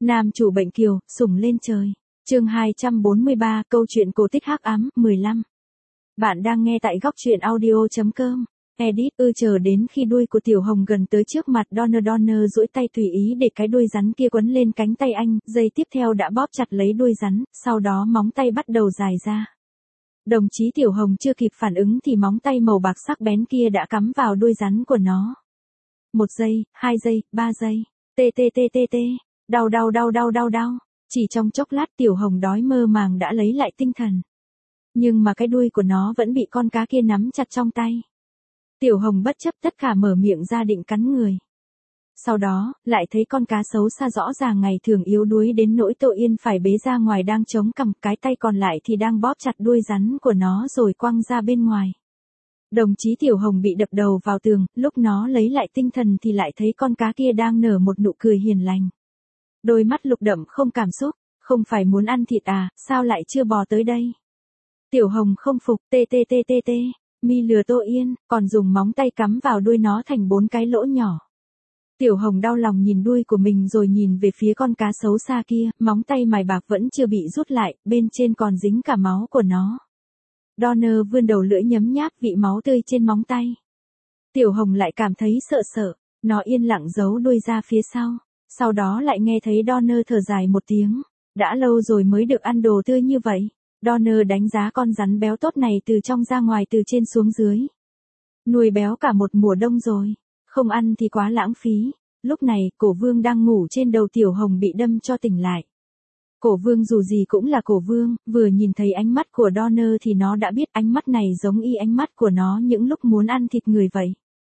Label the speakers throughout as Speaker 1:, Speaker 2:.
Speaker 1: Nam chủ bệnh kiều, sủng lên trời. Chương 243, câu chuyện cổ tích hắc ám, 15. Bạn đang nghe tại góc truyện audio.com. Edit chờ đến khi đuôi của Tiểu Hồng gần tới trước mặt Donner duỗi tay tùy ý để cái đuôi rắn kia quấn lên cánh tay anh, giây tiếp theo đã bóp chặt lấy đuôi rắn, sau đó móng tay bắt đầu dài ra. Đồng chí Tiểu Hồng chưa kịp phản ứng thì móng tay màu bạc sắc bén kia đã cắm vào đuôi rắn của nó. 1 giây, 2 giây, 3 giây. Tê. Đau. Chỉ trong chốc lát Tiểu Hồng đói mơ màng đã lấy lại tinh thần. Nhưng mà cái đuôi của nó vẫn bị con cá kia nắm chặt trong tay. Tiểu Hồng bất chấp tất cả mở miệng ra định cắn người. Sau đó, lại thấy con cá xấu xa rõ ràng ngày thường yếu đuối đến nỗi Tô Yên phải bế ra ngoài đang chống cằm, cái tay còn lại thì đang bóp chặt đuôi rắn của nó rồi quăng ra bên ngoài. Đồng chí Tiểu Hồng bị đập đầu vào tường, lúc nó lấy lại tinh thần thì lại thấy con cá kia đang nở một nụ cười hiền lành. Đôi mắt lục đậm không cảm xúc, không phải muốn ăn thịt à, sao lại chưa bò tới đây? Tiểu Hồng không phục, tê. Mi lừa Tô Yên, còn dùng móng tay cắm vào đuôi nó thành 4 cái lỗ nhỏ. Tiểu Hồng đau lòng nhìn đuôi của mình rồi nhìn về phía con cá xấu xa kia, móng tay mài bạc vẫn chưa bị rút lại, bên trên còn dính cả máu của nó. Donner vươn đầu lưỡi nhấm nháp vị máu tươi trên móng tay. Tiểu Hồng lại cảm thấy sợ, nó yên lặng giấu đuôi ra phía sau đó lại nghe thấy Donner thở dài một tiếng. Đã lâu rồi mới được ăn đồ tươi như vậy. Donner đánh giá con rắn béo tốt này từ trong ra ngoài từ trên xuống dưới. Nuôi béo cả một mùa đông rồi, không ăn thì quá lãng phí. Lúc này, Cổ Vương đang ngủ trên đầu Tiểu Hồng bị đâm cho tỉnh lại. Cổ Vương dù gì cũng là Cổ Vương, vừa nhìn thấy ánh mắt của Donner thì nó đã biết ánh mắt này giống y ánh mắt của nó những lúc muốn ăn thịt người vậy.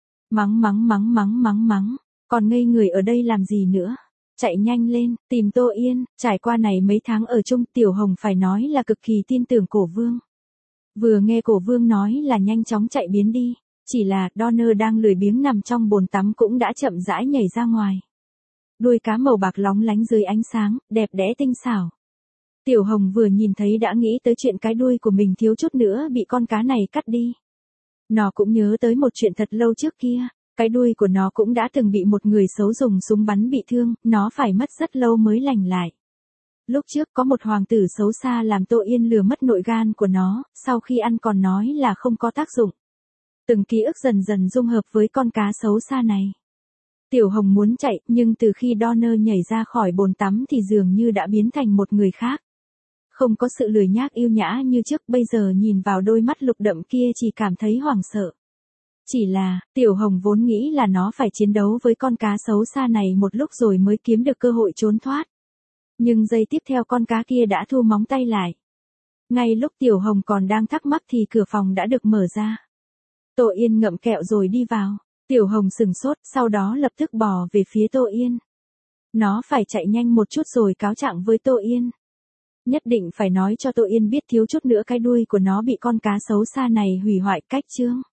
Speaker 1: Mắng, còn ngây người ở đây làm gì nữa? Chạy nhanh lên, tìm Tô Yên. Trải qua này mấy tháng ở chung, Tiểu Hồng phải nói là cực kỳ tin tưởng Cổ Vương. Vừa nghe Cổ Vương nói là nhanh chóng chạy biến đi. Chỉ là Donner đang lười biếng nằm trong bồn tắm cũng đã chậm rãi nhảy ra ngoài. Đuôi cá màu bạc lóng lánh dưới ánh sáng, đẹp đẽ tinh xảo. Tiểu Hồng vừa nhìn thấy đã nghĩ tới chuyện cái đuôi của mình thiếu chút nữa bị con cá này cắt đi. Nó cũng nhớ tới một chuyện thật lâu trước kia. Cái đuôi của nó cũng đã từng bị một người xấu dùng súng bắn bị thương, nó phải mất rất lâu mới lành lại. Lúc trước có một hoàng tử xấu xa làm Tô Yên lừa mất nội gan của nó, sau khi ăn còn nói là không có tác dụng. Từng ký ức dần dần dung hợp với con cá xấu xa này. Tiểu Hồng muốn chạy, nhưng từ khi Donner nhảy ra khỏi bồn tắm thì dường như đã biến thành một người khác. Không có sự lười nhác yêu nhã như trước, bây giờ nhìn vào đôi mắt lục đậm kia chỉ cảm thấy hoảng sợ. Chỉ là, Tiểu Hồng vốn nghĩ là nó phải chiến đấu với con cá xấu xa này một lúc rồi mới kiếm được cơ hội trốn thoát. Nhưng giây tiếp theo con cá kia đã thu móng tay lại. Ngay lúc Tiểu Hồng còn đang thắc mắc thì cửa phòng đã được mở ra. Tô Yên ngậm kẹo rồi đi vào. Tiểu Hồng sừng sốt, sau đó lập tức bò về phía Tô Yên. Nó phải chạy nhanh một chút rồi cáo trạng với Tô Yên. Nhất định phải nói cho Tô Yên biết thiếu chút nữa cái đuôi của nó bị con cá xấu xa này hủy hoại cách chương.